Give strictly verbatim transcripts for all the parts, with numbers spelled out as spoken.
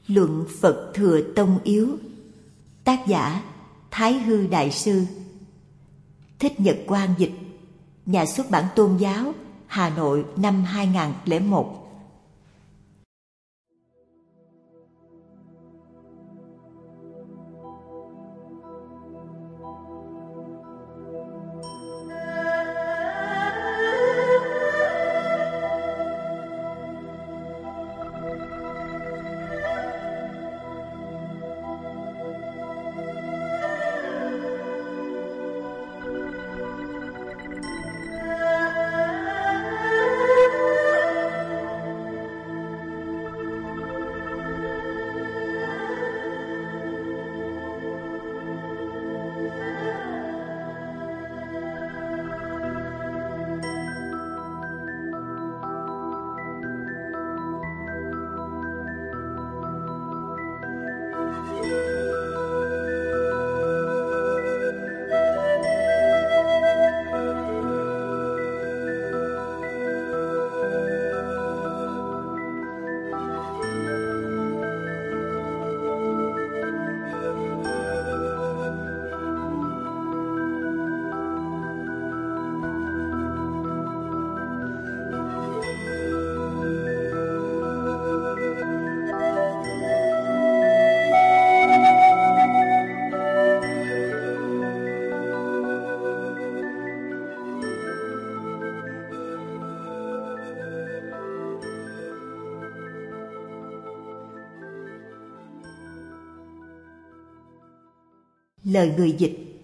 Luận Phật Thừa Tông Yếu. Tác giả Thái Hư Đại Sư. Thích Nhật Quang dịch. Nhà xuất bản Tôn giáo, Hà Nội, năm hai không không một. Lời người dịch.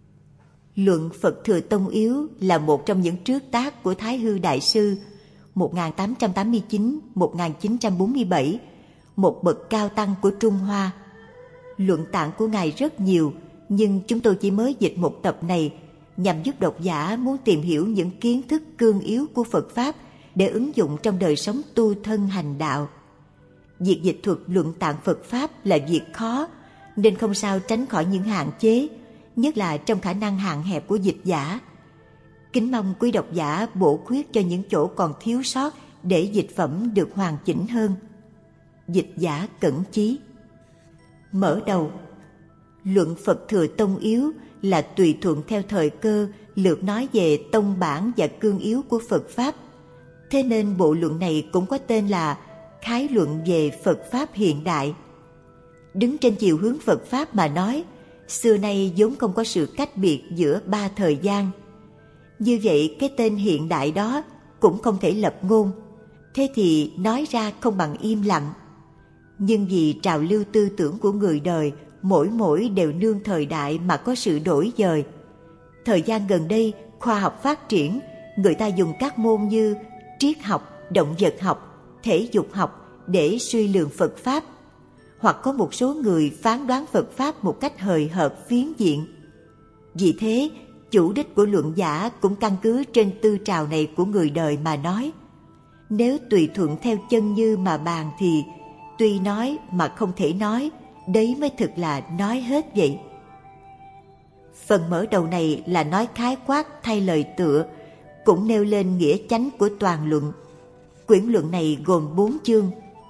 Luận Phật Thừa Tông Yếu là một trong những trước tác của Thái Hư Đại Sư một nghìn tám trăm tám mươi chín đến một nghìn chín trăm bốn mươi bảy, một bậc cao tăng của Trung Hoa. Luận tạng của Ngài rất nhiều, nhưng chúng tôi chỉ mới dịch một tập này nhằm giúp độc giả muốn tìm hiểu những kiến thức cương yếu của Phật Pháp để ứng dụng trong đời sống tu thân hành đạo. Việc dịch thuật luận tạng Phật Pháp là việc khó, nên không sao tránh khỏi những hạn chế, nhất là trong khả năng hạn hẹp của dịch giả. Kính mong quý độc giả bổ khuyết cho những chỗ còn thiếu sót để dịch phẩm được hoàn chỉnh hơn. Dịch giả Cẩn Chí. Mở đầu. Luận Phật Thừa Tông Yếu là tùy thuận theo thời cơ lược nói về tông bản và cương yếu của Phật Pháp. Thế nên bộ luận này cũng có tên là Khái luận về Phật Pháp hiện đại. Đứng trên chiều hướng Phật Pháp mà nói, xưa nay vốn không có sự cách biệt giữa ba thời gian. Như vậy cái tên hiện đại đó cũng không thể lập ngôn, thế thì nói ra không bằng im lặng. Nhưng vì trào lưu tư tưởng của người đời mỗi mỗi đều nương thời đại mà có sự đổi dời. Thời gian gần đây khoa học phát triển, người ta dùng các môn như triết học, động vật học, thể dục học để suy lường Phật Pháp. Hoặc có một số người phán đoán Phật Pháp một cách hời hợt phiến diện. Vì thế, chủ đích của luận giả cũng căn cứ trên tư trào này của người đời mà nói. Nếu tùy thuận theo chân như mà bàn thì tuy nói mà không thể nói, đấy mới thực là nói hết vậy. Phần mở đầu này là nói khái quát thay lời tựa, cũng nêu lên nghĩa chánh của toàn luận. Quyển luận này gồm bốn chương.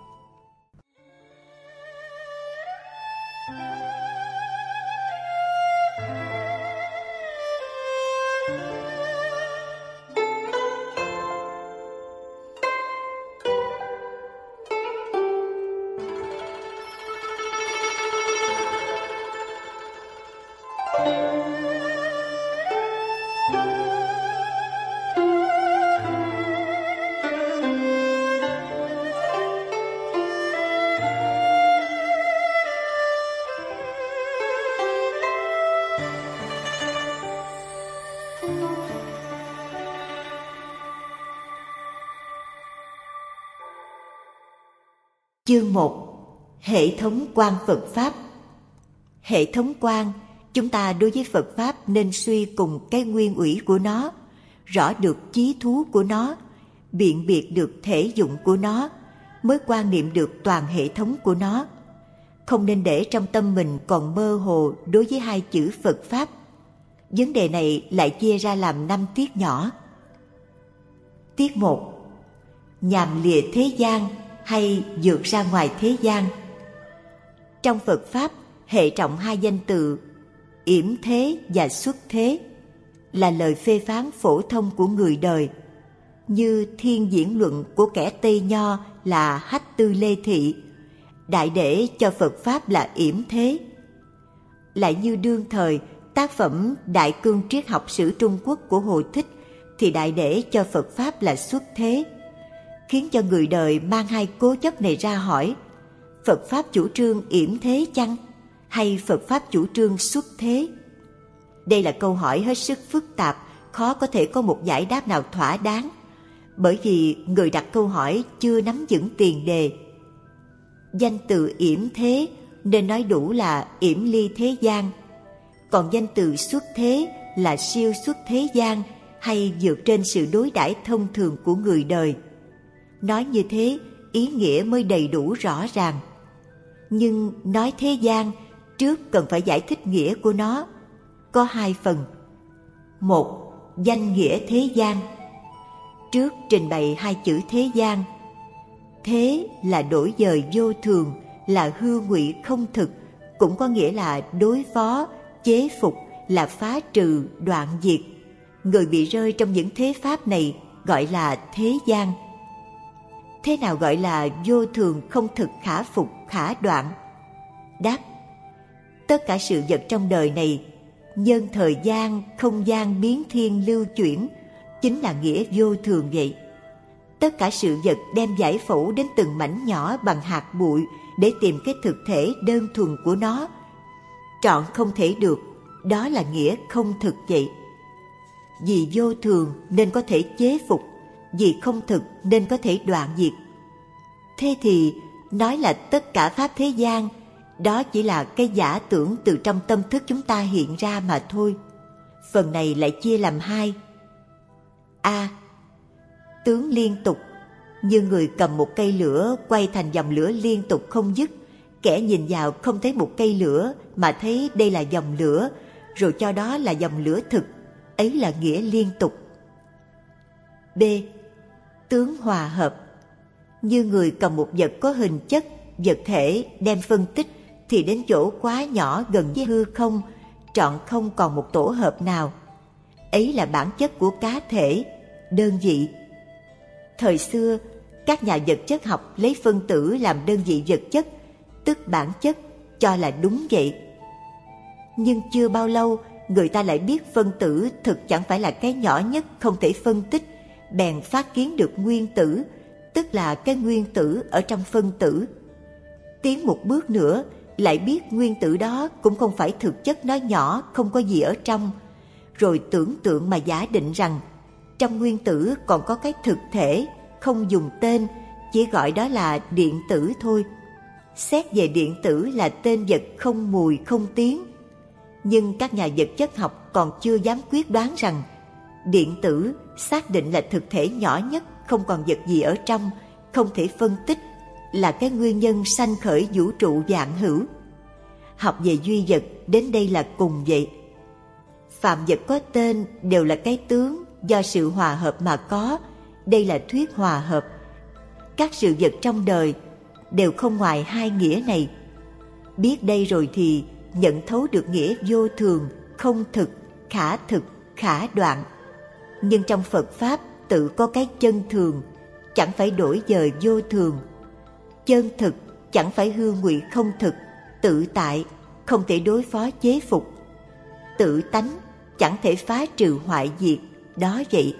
Chương một. Hệ thống quan Phật Pháp. Hệ thống quan, chúng ta đối với Phật Pháp nên suy cùng cái nguyên ủy của nó, rõ được chí thú của nó, biện biệt được thể dụng của nó, mới quan niệm được toàn hệ thống của nó. Không nên để trong tâm mình còn mơ hồ đối với hai chữ Phật Pháp. Vấn đề này lại chia ra làm năm tiết nhỏ. Tiết một. Nhằm lìa thế gian hay vượt ra ngoài thế gian. Trong Phật Pháp, hệ trọng hai danh từ yểm thế và xuất thế là lời phê phán phổ thông của người đời, như thiên diễn luận của kẻ Tây Nho là Hách Tư Lê Thị, đại để cho Phật Pháp là yểm thế. Lại như đương thời, tác phẩm Đại Cương Triết học sử Trung Quốc của Hồ Thích thì đại để cho Phật Pháp là xuất thế, khiến cho người đời mang hai cố chấp này ra hỏi: Phật Pháp chủ trương yểm thế chăng? Hay Phật Pháp chủ trương xuất thế? Đây là câu hỏi hết sức phức tạp, khó có thể có một giải đáp nào thỏa đáng, bởi vì người đặt câu hỏi chưa nắm vững tiền đề. Danh từ yểm thế nên nói đủ là yểm ly thế gian, còn danh từ xuất thế là siêu xuất thế gian hay vượt trên sự đối đãi thông thường của người đời. Nói như thế, ý nghĩa mới đầy đủ rõ ràng. Nhưng nói thế gian, trước cần phải giải thích nghĩa của nó. Có hai phần. Một, danh nghĩa thế gian. Trước trình bày hai chữ thế gian. Thế là đổi dời vô thường, là hư ngụy không thực, cũng có nghĩa là đối phó, chế phục, là phá trừ, đoạn diệt. Người bị rơi trong những thế pháp này gọi là thế gian. Thế nào gọi là vô thường không thực khả phục khả đoạn? Đáp: tất cả sự vật trong đời này, nhân thời gian, không gian biến thiên lưu chuyển, chính là nghĩa vô thường vậy. Tất cả sự vật đem giải phẫu đến từng mảnh nhỏ bằng hạt bụi để tìm cái thực thể đơn thuần của nó, trọn không thể được, đó là nghĩa không thực vậy. Vì vô thường nên có thể chế phục, vì không thực nên có thể đoạn diệt. Thế thì nói là tất cả pháp thế gian, đó chỉ là cái giả tưởng từ trong tâm thức chúng ta hiện ra mà thôi. Phần này lại chia làm hai. A. Tướng liên tục, như người cầm một cây lửa quay thành dòng lửa liên tục không dứt. Kẻ nhìn vào không thấy một cây lửa mà thấy đây là dòng lửa, rồi cho đó là dòng lửa thực, ấy là nghĩa liên tục. B. Tướng hòa hợp, như người cầm một vật có hình chất, vật thể đem phân tích thì đến chỗ quá nhỏ gần với hư không, trọn không còn một tổ hợp nào. Ấy là bản chất của cá thể, đơn vị. Thời xưa, các nhà vật chất học lấy phân tử làm đơn vị vật chất, tức bản chất, cho là đúng vậy. Nhưng chưa bao lâu, người ta lại biết phân tử thực chẳng phải là cái nhỏ nhất không thể phân tích, bèn phát kiến được nguyên tử, tức là cái nguyên tử ở trong phân tử. Tiến một bước nữa, lại biết nguyên tử đó cũng không phải thực chất nó nhỏ, không có gì ở trong. Rồi tưởng tượng mà giả định rằng trong nguyên tử còn có cái thực thể, không dùng tên, chỉ gọi đó là điện tử thôi. Xét về điện tử là tên vật không mùi không tiếng. Nhưng các nhà vật chất học còn chưa dám quyết đoán rằng điện tử xác định là thực thể nhỏ nhất, không còn vật gì ở trong, không thể phân tích, là cái nguyên nhân sanh khởi vũ trụ vạn hữu. Học về duy vật đến đây là cùng vậy. Phạm vật có tên đều là cái tướng do sự hòa hợp mà có, đây là thuyết hòa hợp. Các sự vật trong đời đều không ngoài hai nghĩa này. Biết đây rồi thì nhận thấu được nghĩa vô thường, không thực, khả thực, khả đoạn. Nhưng trong Phật Pháp tự có cái chân thường, chẳng phải đổi dời vô thường. Chân thực chẳng phải hư ngụy không thực, tự tại, không thể đối phó chế phục. Tự tánh chẳng thể phá trừ hoại diệt, đó vậy.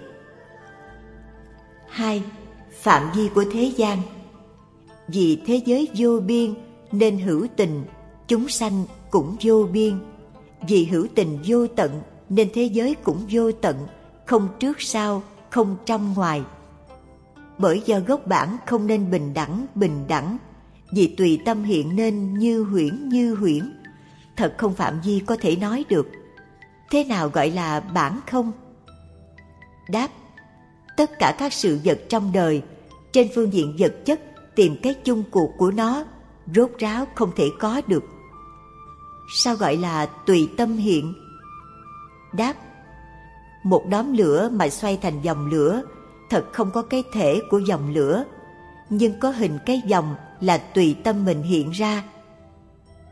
Hai. Phạm vi của thế gian. Vì thế giới vô biên nên hữu tình, chúng sanh cũng vô biên. Vì hữu tình vô tận nên thế giới cũng vô tận, không trước sau, không trong ngoài. Bởi do gốc bản không nên bình đẳng, bình đẳng, vì tùy tâm hiện nên như huyễn như huyễn, thật không phạm vi có thể nói được. Thế nào gọi là bản không? Đáp: tất cả các sự vật trong đời, trên phương diện vật chất tìm cái chung cuộc của nó, rốt ráo không thể có được. Sao gọi là tùy tâm hiện? Đáp: một đốm lửa mà xoay thành dòng lửa, thật không có cái thể của dòng lửa, nhưng có hình cái dòng là tùy tâm mình hiện ra.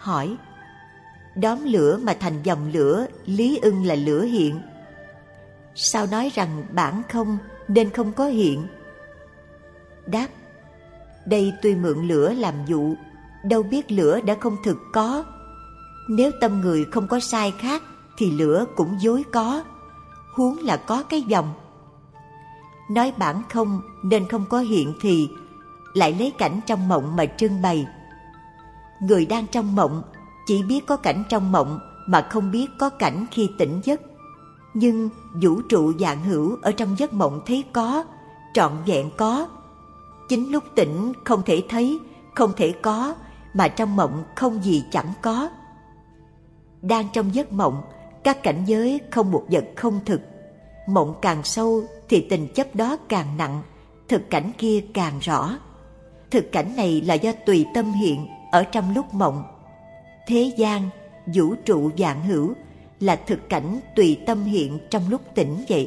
hỏi: đóm lửa mà thành dòng lửa, lý ưng là lửa hiện. Sao nói rằng bản không nên không có hiện? Đáp: đây tuy mượn lửa làm dụ, đâu biết lửa đã không thực có. Nếu tâm người không có sai khác thì lửa cũng dối có, huống là có cái dòng. Nói bản không nên không có hiện thì lại lấy cảnh trong mộng mà trưng bày. Người đang trong mộng chỉ biết có cảnh trong mộng mà không biết có cảnh khi tỉnh giấc. Nhưng vũ trụ vạn hữu ở trong giấc mộng thấy có, trọn vẹn có. Chính lúc tỉnh không thể thấy, không thể có, mà trong mộng không gì chẳng có. Đang trong giấc mộng, các cảnh giới không một vật không thực. Mộng càng sâu thì tình chấp đó càng nặng, thực cảnh kia càng rõ. Thực cảnh này là do tùy tâm hiện ở trong lúc mộng. Thế gian, vũ trụ vạn hữu là thực cảnh tùy tâm hiện trong lúc tỉnh vậy.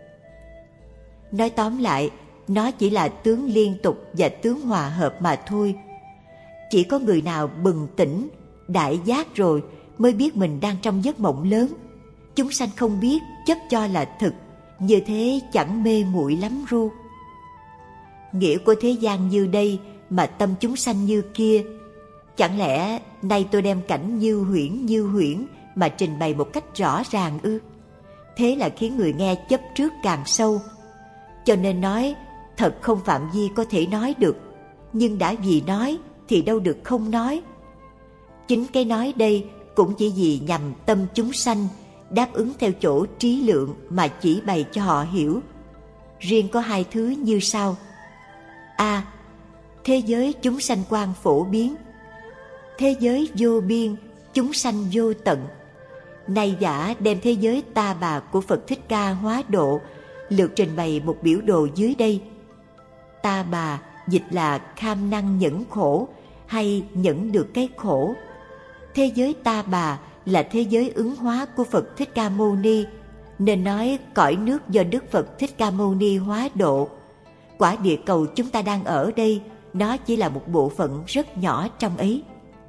Nói tóm lại, nó chỉ là tướng liên tục và tướng hòa hợp mà thôi. Chỉ có người nào bừng tỉnh, đại giác rồi mới biết mình đang trong giấc mộng lớn. Chúng sanh không biết, chấp cho là thực, như thế chẳng mê muội lắm ru. Nghĩa của thế gian như đây mà tâm chúng sanh như kia. Chẳng lẽ nay tôi đem cảnh như huyễn như huyễn mà trình bày một cách rõ ràng ư? Thế là khiến người nghe chấp trước càng sâu. Cho nên nói thật không phạm vi có thể nói được, nhưng đã vì nói thì đâu được không nói. Chính cái nói đây cũng chỉ vì nhằm tâm chúng sanh đáp ứng theo chỗ trí lượng mà chỉ bày cho họ hiểu. Riêng có hai thứ như sau: A. Thế giới chúng sanh quan phổ biến. Thế giới vô biên, chúng sanh vô tận. Nay giả đem thế giới ta bà của Phật Thích Ca hóa độ lược trình bày một biểu đồ dưới đây. Ta bà dịch là kham năng nhẫn khổ hay nhẫn được cái khổ. Thế giới ta bà là thế giới ứng hóa của Phật Thích Ca Mâu Ni, nên nói cõi nước do Đức Phật Thích Ca Mâu Ni hóa độ. Quả địa cầu chúng ta đang ở đây, nó chỉ là một bộ phận rất nhỏ trong ấy.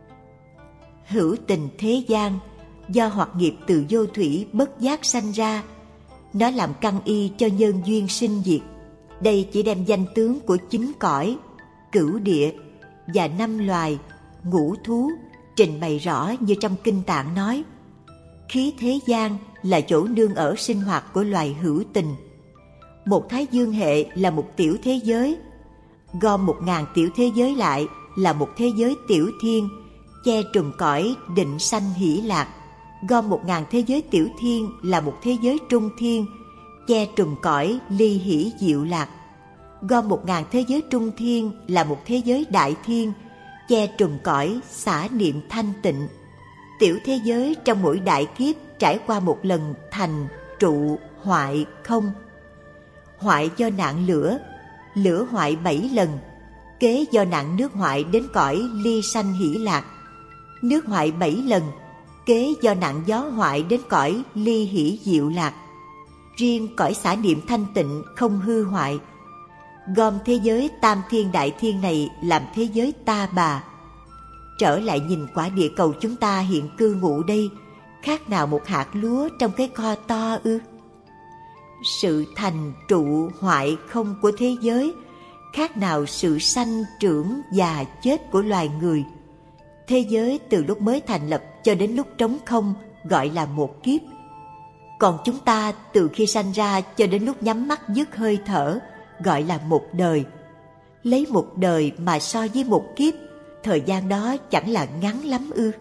Hữu tình thế gian, do hoặc nghiệp từ vô thủy bất giác sanh ra, nó làm căn y cho nhân duyên sinh diệt. Đây chỉ đem danh tướng của chín cõi, cửu địa và năm loài, ngũ thú trình bày rõ như trong kinh tạng nói. Khí thế gian là chỗ nương ở sinh hoạt của loài hữu tình. Một thái dương hệ là một tiểu thế giới, gom một ngàn tiểu thế giới lại là một thế giới tiểu thiên, che trùm cõi định sanh hỷ lạc. Gom một ngàn thế giới tiểu thiên là một thế giới trung thiên, che trùm cõi ly hỷ diệu lạc. Gom một ngàn thế giới trung thiên là một thế giới đại thiên, che trùm cõi xả niệm thanh tịnh. Tiểu thế giới trong mỗi đại kiếp trải qua một lần thành, trụ, hoại, không. Hoại do nạn lửa, lửa hoại bảy lần, kế do nạn nước hoại đến cõi ly sanh hỷ lạc. Nước hoại bảy lần, kế do nạn gió hoại đến cõi ly hỷ diệu lạc. Riêng cõi xả niệm thanh tịnh không hư hoại. Gom thế giới tam thiên đại thiên này làm thế giới ta bà. Trở lại nhìn quả địa cầu chúng ta hiện cư ngụ đây, khác nào một hạt lúa trong cái kho to ư? Sự thành trụ hoại không của thế giới khác nào sự sanh trưởng già chết của loài người. Thế giới từ lúc mới thành lập cho đến lúc trống không gọi là một kiếp. Còn chúng ta từ khi sanh ra cho đến lúc nhắm mắt dứt hơi thở gọi là một đời. Lấy một đời mà so với một kiếp, thời gian đó chẳng là ngắn lắm ư?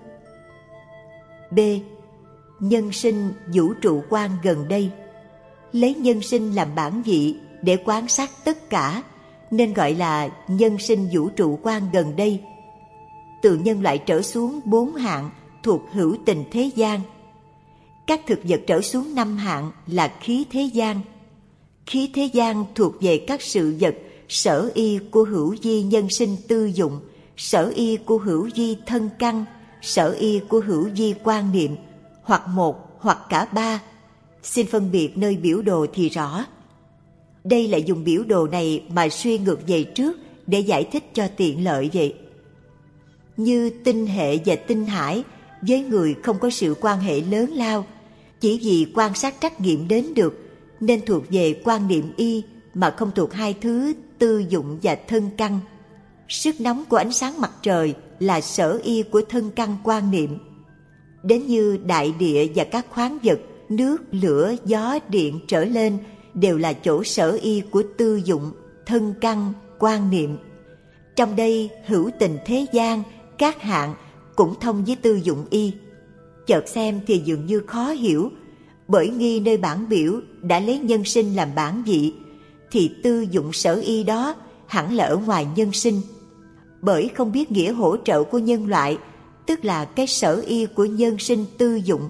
B. Nhân sinh vũ trụ quan gần đây. Lấy nhân sinh làm bản vị để quan sát tất cả, nên gọi là nhân sinh vũ trụ quan gần đây. Từ nhân loại trở xuống bốn hạng thuộc hữu tình thế gian. Các thực vật trở xuống năm hạng là khí thế gian. Khí thế gian thuộc về các sự vật sở y của hữu vi nhân sinh tư dụng, sở y của hữu vi thân căn, sở y của hữu vi quan niệm, hoặc một hoặc cả ba. Xin phân biệt nơi biểu đồ thì rõ. Đây là dùng biểu đồ này mà suy ngược về trước để giải thích cho tiện lợi vậy. như tinh hệ và tinh hải với người không có sự quan hệ lớn lao, chỉ vì quan sát trắc nghiệm đến được nên thuộc về quan niệm y mà không thuộc hai thứ tư dụng và thân căn. Sức nóng của ánh sáng mặt trời là sở y của thân căn quan niệm. Đến như đại địa và các khoáng vật, nước, lửa, gió, điện trở lên đều là chỗ sở y của tư dụng, thân căn, quan niệm. Trong đây hữu tình thế gian, các hạng cũng thông với tư dụng y. Chợt xem thì dường như khó hiểu, bởi nghi nơi bản biểu đã lấy nhân sinh làm bản vị, thì tư dụng sở y đó hẳn là ở ngoài nhân sinh. Bởi không biết nghĩa hỗ trợ của nhân loại, tức là cái sở y của nhân sinh tư dụng.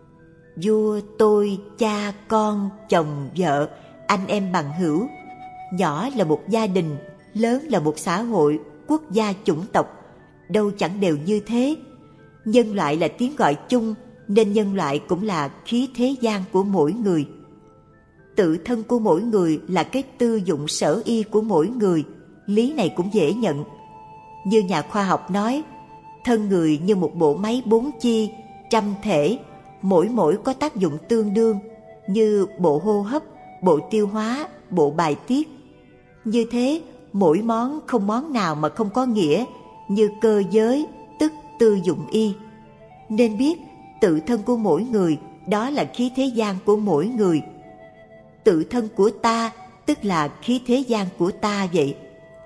Vua, tôi, cha, con, chồng, vợ, anh em bằng hữu, nhỏ là một gia đình, lớn là một xã hội, quốc gia, chủng tộc, đâu chẳng đều như thế. Nhân loại là tiếng gọi chung, nên nhân loại cũng là khí thế gian của mỗi người. Tự thân của mỗi người là cái tư dụng sở y của mỗi người, lý này cũng dễ nhận. Như nhà khoa học nói, thân người như một bộ máy bốn chi, trăm thể, mỗi mỗi có tác dụng tương đương, như bộ hô hấp, bộ tiêu hóa, bộ bài tiết. Như thế, mỗi món không món nào mà không có nghĩa, như cơ giới, tức tư dụng y. Nên biết tự thân của mỗi người, đó là khí thế gian của mỗi người. Tự thân của ta, tức là khí thế gian của ta vậy.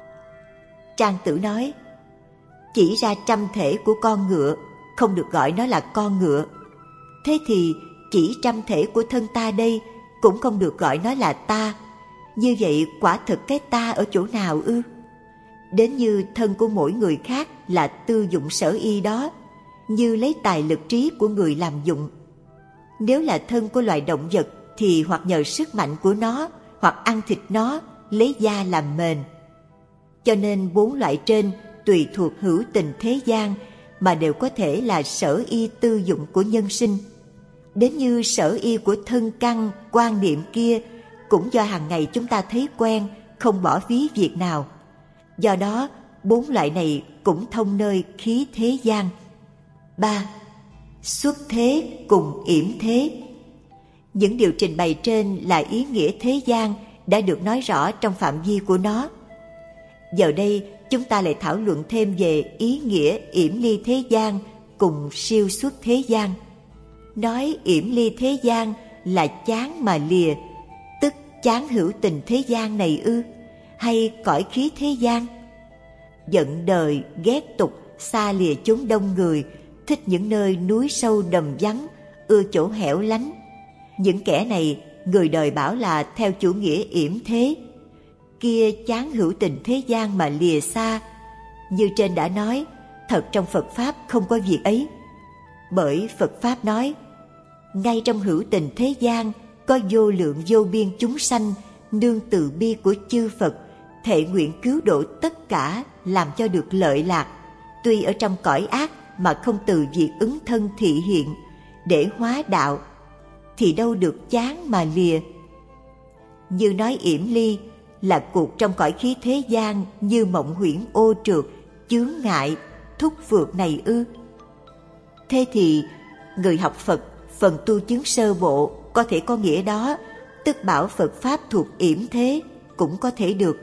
Trang Tử nói, chỉ ra trăm thể của con ngựa, không được gọi nó là con ngựa. Thế thì chỉ trăm thể của thân ta đây, cũng không được gọi nó là ta. Như vậy quả thực cái ta ở chỗ nào ư? Đến như thân của mỗi người khác là tư dụng sở y đó, như lấy tài lực trí của người làm dụng. Nếu là thân của loài động vật thì hoặc nhờ sức mạnh của nó, hoặc ăn thịt nó, lấy da làm mền. Cho nên bốn loại trên tùy thuộc hữu tình thế gian mà đều có thể là sở y tư dụng của nhân sinh. Đến như sở y của thân căn, quan niệm kia cũng do hàng ngày chúng ta thấy quen, không bỏ phí việc nào. Do đó, bốn loại này cũng thông nơi khí thế gian. ba. Xuất thế cùng yểm thế. Những điều trình bày trên là ý nghĩa thế gian đã được nói rõ trong phạm vi của nó. Giờ đây, chúng ta lại thảo luận thêm về ý nghĩa yểm ly thế gian cùng siêu xuất thế gian. Nói yểm ly thế gian là chán mà lìa, tức chán hữu tình thế gian này ư, hay cõi khí thế gian? Giận đời, ghét tục, xa lìa chốn đông người, thích những nơi núi sâu đầm vắng, ưa chỗ hẻo lánh. Những kẻ này, người đời bảo là theo chủ nghĩa yểm thế. Kia chán hữu tình thế gian mà lìa xa. Như trên đã nói, thật trong Phật Pháp không có việc ấy. Bởi Phật Pháp nói, ngay trong hữu tình thế gian có vô lượng vô biên chúng sanh, nương từ bi của chư Phật, thệ nguyện cứu độ tất cả, làm cho được lợi lạc, tuy ở trong cõi ác mà không từ việc ứng thân thị hiện, để hóa đạo, thì đâu được chán mà lìa. Như nói yểm ly là cuộc trong cõi khí thế gian như mộng huyễn ô trượt, chướng ngại, thúc phượt này ư? Thế thì người học Phật phần tu chứng sơ bộ có thể có nghĩa đó, tức bảo Phật Pháp thuộc yểm thế cũng có thể được.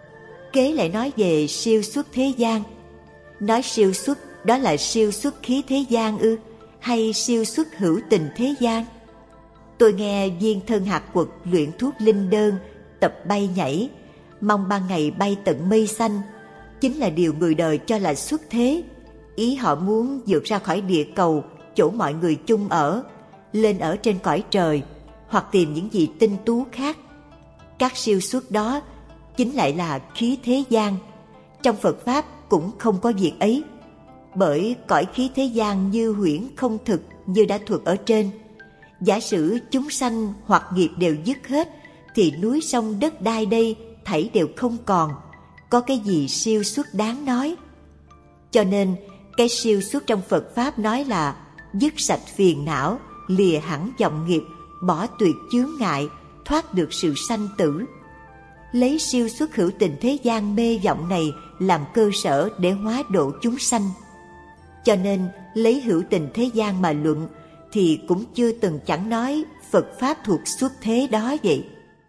Kế lại nói về siêu xuất thế gian. Nói siêu xuất đó là siêu xuất khí thế gian ư, hay siêu xuất hữu tình thế gian? Tôi nghe viên thân hạt quật luyện thuốc linh đơn, tập bay nhảy, mong ban ngày bay tận mây xanh, chính là điều người đời cho là xuất thế. Ý họ muốn vượt ra khỏi địa cầu, chỗ mọi người chung ở, lên ở trên cõi trời, hoặc tìm những gì tinh tú khác. Các siêu xuất đó chính lại là khí thế gian. Trong Phật Pháp cũng không có việc ấy, bởi cõi khí thế gian như huyễn không thực như đã thuật ở trên. Giả sử chúng sanh hoặc nghiệp đều dứt hết, thì núi sông đất đai đây thảy đều không còn, có cái gì siêu xuất đáng nói. Cho nên cái siêu xuất trong Phật Pháp nói là dứt sạch phiền não, lìa hẳn vọng nghiệp, bỏ tuyệt chướng ngại, thoát được sự sanh tử. Lấy siêu xuất hữu tình thế gian mê vọng này làm cơ sở để hóa độ chúng sanh. Cho nên lấy hữu tình thế gian mà luận thì cũng chưa từng chẳng nói Phật Pháp thuộc xuất thế đó vậy.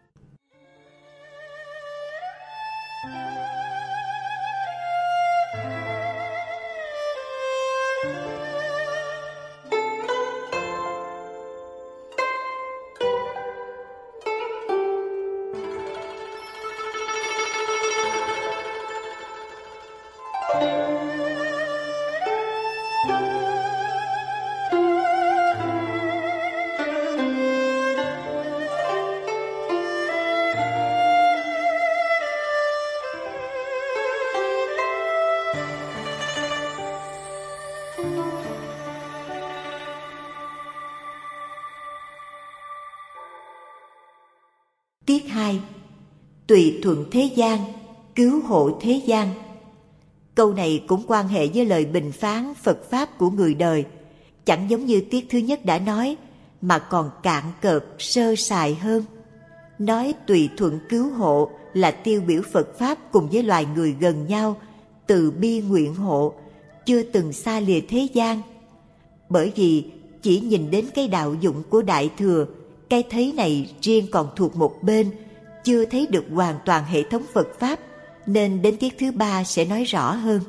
Tiết hai. Tùy thuận thế gian, cứu hộ thế gian. Câu này cũng quan hệ với lời bình phán Phật Pháp của người đời, chẳng giống như tiết thứ nhất đã nói, mà còn cạn cợt, sơ sài hơn. Nói tùy thuận cứu hộ là tiêu biểu Phật Pháp cùng với loài người gần nhau, từ bi nguyện hộ, chưa từng xa lìa thế gian. Bởi vì chỉ nhìn đến cái đạo dụng của Đại Thừa, cái thấy này riêng còn thuộc một bên, chưa thấy được hoàn toàn hệ thống Phật Pháp, nên đến tiết thứ ba sẽ nói rõ hơn.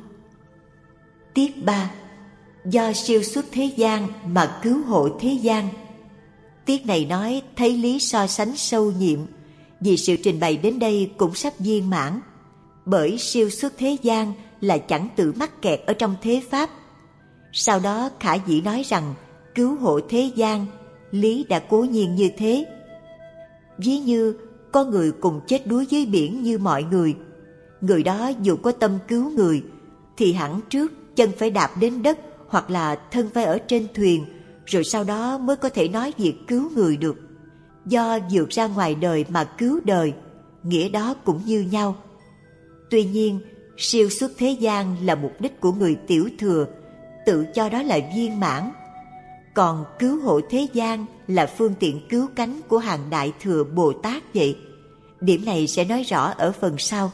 Tiết ba. Do siêu xuất thế gian mà cứu hộ thế gian. Tiết này nói thấy lý so sánh sâu nhiệm, vì sự trình bày đến đây cũng sắp viên mãn. Bởi siêu xuất thế gian là chẳng tự mắc kẹt ở trong thế Pháp. Sau đó Khả Dĩ nói rằng cứu hộ thế gian, lý đã cố nhiên như thế. Ví như có người cùng chết đuối dưới biển như mọi người, người đó dù có tâm cứu người thì hẳn trước chân phải đạp đến đất hoặc là thân phải ở trên thuyền, rồi sau đó mới có thể nói việc cứu người được. Do vượt ra ngoài đời mà cứu đời, nghĩa đó cũng như nhau. Tuy nhiên, siêu xuất thế gian là mục đích của người tiểu thừa, tự cho đó là viên mãn. Còn cứu hộ thế gian là phương tiện cứu cánh của hàng Đại Thừa Bồ Tát vậy. Điểm này sẽ nói rõ ở phần sau.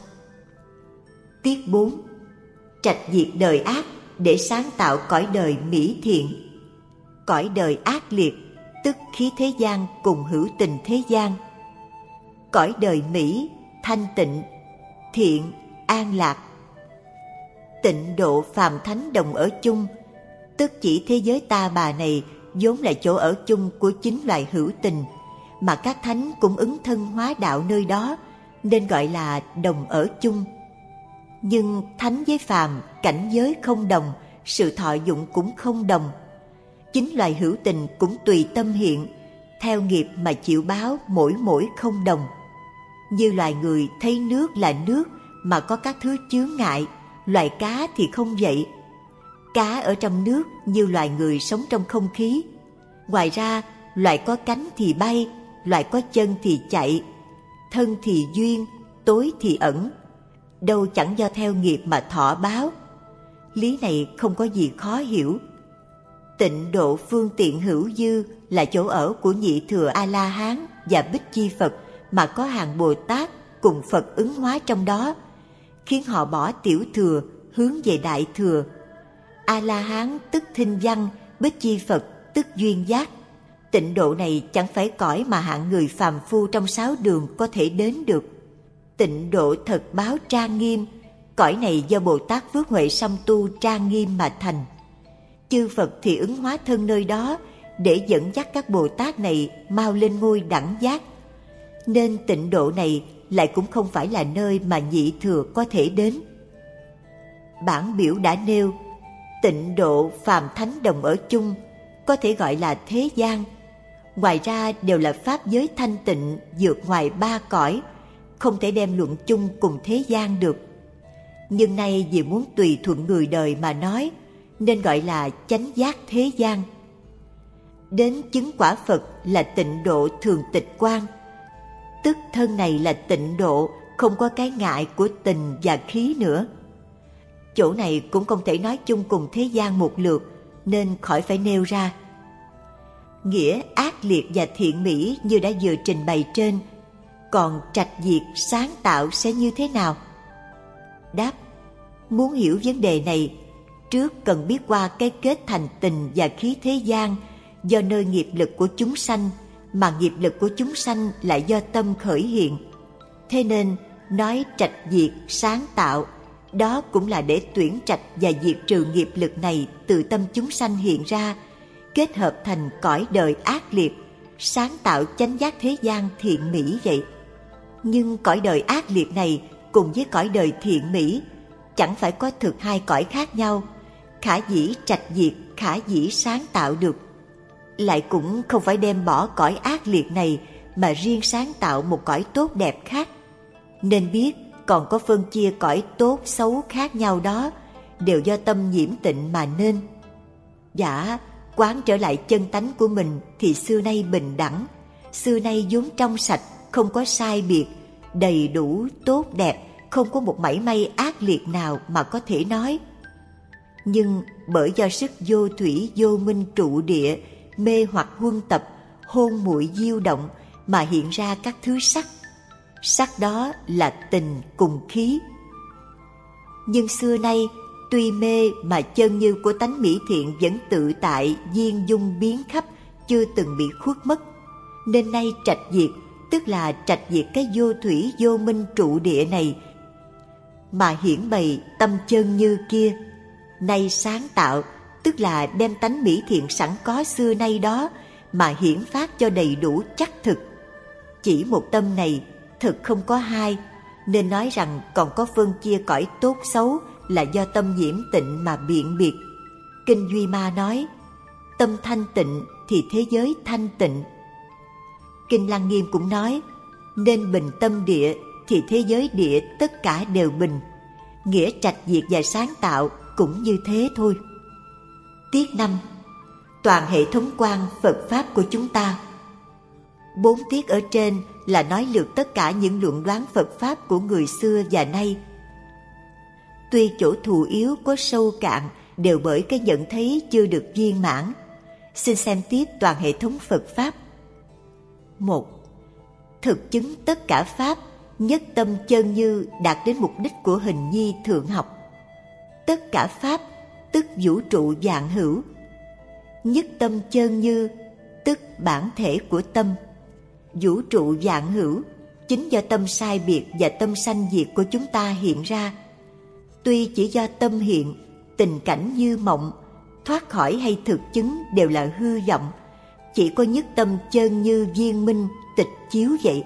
Tiết bốn. Trạch diệt đời ác để sáng tạo cõi đời mỹ thiện. Cõi đời ác liệt, tức khí thế gian cùng hữu tình thế gian. Cõi đời mỹ, thanh tịnh, thiện, an lạc. Tịnh độ phàm thánh đồng ở chung, tức chỉ thế giới ta bà này vốn là chỗ ở chung của chính loài hữu tình, mà các thánh cũng ứng thân hóa đạo nơi đó, nên gọi là đồng ở chung. Nhưng thánh với phàm, cảnh giới không đồng, sự thọ dụng cũng không đồng. Chính loài hữu tình cũng tùy tâm hiện, theo nghiệp mà chịu báo mỗi mỗi không đồng. Như loài người thấy nước là nước mà có các thứ chướng ngại, loài cá thì không vậy. Cá ở trong nước như loài người sống trong không khí. Ngoài ra, loài có cánh thì bay, loài có chân thì chạy, thân thì duyên, tối thì ẩn. Đâu chẳng do theo nghiệp mà thọ báo. Lý này không có gì khó hiểu. Tịnh độ phương tiện hữu dư là chỗ ở của nhị thừa A-la-hán và Bích Chi Phật, mà có hàng Bồ Tát cùng Phật ứng hóa trong đó, khiến họ bỏ tiểu thừa hướng về đại thừa. A-la-hán tức thinh văn, Bích Chi Phật tức duyên giác. Tịnh độ này chẳng phải cõi mà hạng người phàm phu trong sáu đường có thể đến được. Tịnh độ thật báo trang nghiêm, cõi này do Bồ Tát phước huệ song tu trang nghiêm mà thành. Chư Phật thì ứng hóa thân nơi đó để dẫn dắt các Bồ Tát này mau lên ngôi đẳng giác. Nên tịnh độ này lại cũng không phải là nơi mà nhị thừa có thể đến. Bản biểu đã nêu, tịnh độ phàm thánh đồng ở chung, có thể gọi là thế gian. Ngoài ra đều là pháp giới thanh tịnh vượt ngoài ba cõi, không thể đem luận chung cùng thế gian được. Nhưng nay vì muốn tùy thuận người đời mà nói, nên gọi là chánh giác thế gian. Đến chứng quả Phật là tịnh độ thường tịch quan, tức thân này là tịnh độ, không có cái ngại của tình và khí nữa. Chỗ này cũng không thể nói chung cùng thế gian một lượt, nên khỏi phải nêu ra. Nghĩa ác liệt và thiện mỹ như đã vừa trình bày trên, còn trạch diệt sáng tạo sẽ như thế nào? Đáp, muốn hiểu vấn đề này, Trước cần biết qua cái kết thành tình và khí thế gian do nơi nghiệp lực của chúng sanh, mà nghiệp lực của chúng sanh lại do tâm khởi hiện. Thế nên nói trạch diệt sáng tạo, đó cũng là để tuyển trạch và diệt trừ nghiệp lực này từ tâm chúng sanh hiện ra, kết hợp thành cõi đời ác liệt, sáng tạo chánh giác thế gian thiện mỹ vậy. Nhưng cõi đời ác liệt này cùng với cõi đời thiện mỹ chẳng phải có thực hai cõi khác nhau, khả dĩ trạch diệt, khả dĩ sáng tạo được. Lại cũng không phải đem bỏ cõi ác liệt này mà riêng sáng tạo một cõi tốt đẹp khác. Nên biết còn có phân chia cõi tốt xấu khác nhau đó, đều do tâm nhiễm tịnh mà nên. Giả quán trở lại chân tánh của mình thì xưa nay bình đẳng, xưa nay vốn trong sạch, không có sai biệt, đầy đủ tốt đẹp, không có một mảy may ác liệt nào mà có thể nói. Nhưng bởi do sức vô thủy vô minh trụ địa, mê hoặc huân tập, hôn muội diêu động mà hiện ra các thứ sắc. Sắc đó là tình cùng khí. Nhưng xưa nay tuy mê mà chân như của tánh mỹ thiện vẫn tự tại viên dung biến khắp, chưa từng bị khuất mất. Nên nay trạch diệt, tức là trạch diệt cái vô thủy vô minh trụ địa này mà hiển bày tâm chân như kia. Nay sáng tạo, tức là đem tánh mỹ thiện sẵn có xưa nay đó mà hiển phát cho đầy đủ chắc thực. Chỉ một tâm này thực không có hai, nên nói rằng còn có phân chia cõi tốt xấu là do tâm nhiễm tịnh mà biện biệt. Kinh Duy Ma nói, tâm thanh tịnh thì thế giới thanh tịnh. Kinh Lăng Nghiêm cũng nói, nên bình tâm địa thì thế giới địa tất cả đều bình. Nghĩa trạch diệt và sáng tạo cũng như thế thôi. Tiết năm. Toàn hệ thống quan Phật Pháp của chúng ta. Bốn tiết ở trên là nói lược tất cả những luận đoán Phật Pháp của người xưa và nay. Tuy chỗ thù yếu có sâu cạn đều bởi cái nhận thấy chưa được viên mãn. Xin xem tiếp toàn hệ thống Phật Pháp. Một. Thực chứng tất cả Pháp, nhất tâm chân như đạt đến mục đích của hình nhi thượng học. Tất cả Pháp, tức vũ trụ vạn hữu. Nhất tâm chân như, tức bản thể của tâm. Vũ trụ vạn hữu, chính do tâm sai biệt và tâm sanh diệt của chúng ta hiện ra. Tuy chỉ do tâm hiện, tình cảnh như mộng, thoát khỏi hay thực chứng đều là hư vọng, chỉ có nhất tâm chân như viên minh tịch chiếu vậy.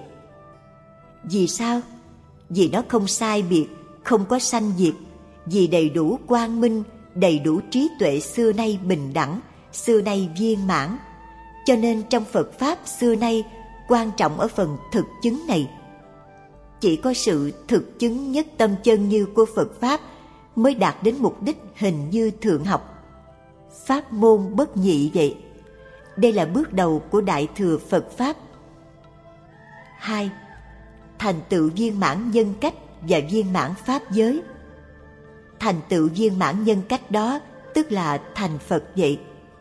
Vì sao? Vì nó không sai biệt, không có sanh diệt, vì đầy đủ quang minh, đầy đủ trí tuệ xưa nay bình đẳng, xưa nay viên mãn. Cho nên trong Phật Pháp xưa nay quan trọng ở phần thực chứng này. Chỉ có sự thực chứng nhất tâm chân như của Phật Pháp mới đạt đến mục đích hình như thượng học. Pháp môn bất nhị vậy. Đây là bước đầu của Đại Thừa Phật Pháp. Hai. Thành tựu viên mãn nhân cách và viên mãn Pháp giới. Thành tựu viên mãn nhân cách đó tức là thành Phật vậy.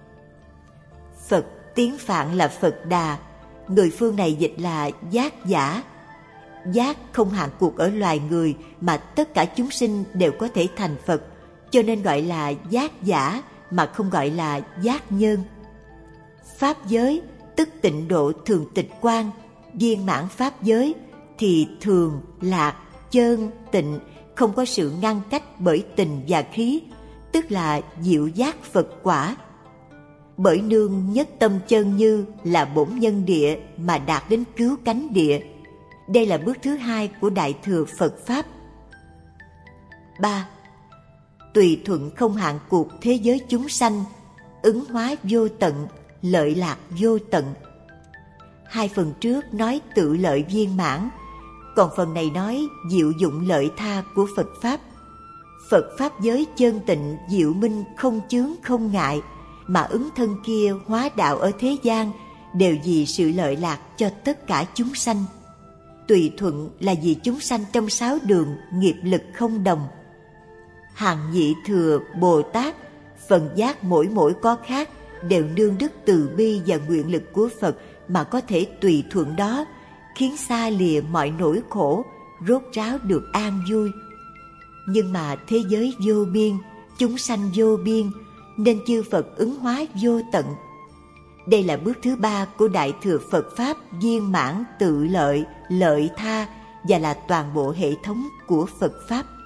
Phật tiếng Phạn là Phật Đà, người phương này dịch là giác giả. Giác không hạn cuộc ở loài người mà tất cả chúng sinh đều có thể thành Phật, cho nên gọi là giác giả mà không gọi là giác nhân. Pháp giới tức tịnh độ thường tịch quan, viên mãn Pháp giới thì thường, lạc, chân, tịnh, không có sự ngăn cách bởi tình và khí, tức là diệu giác Phật quả. Bởi nương nhất tâm chân như là bổn nhân địa mà đạt đến cứu cánh địa. Đây là bước thứ hai của Đại Thừa Phật Pháp. Ba. Tùy thuận không hạn cuộc thế giới chúng sanh, ứng hóa vô tận, lợi lạc vô tận. Hai phần trước nói tự lợi viên mãn, còn phần này nói diệu dụng lợi tha của Phật Pháp. Phật Pháp giới chân tịnh diệu minh không chướng không ngại, mà ứng thân kia hóa đạo ở thế gian đều vì sự lợi lạc cho tất cả chúng sanh. Tùy thuận là vì chúng sanh trong sáu đường nghiệp lực không đồng. Hàng nhị thừa Bồ Tát, phần giác mỗi mỗi có khác, đều nương đức từ bi và nguyện lực của Phật mà có thể tùy thuận đó, khiến xa lìa mọi nỗi khổ, rốt ráo được an vui. Nhưng mà thế giới vô biên, chúng sanh vô biên, nên chư Phật ứng hóa vô tận. Đây là bước thứ ba của Đại Thừa Phật Pháp viên mãn tự lợi, lợi tha và là toàn bộ hệ thống của Phật Pháp.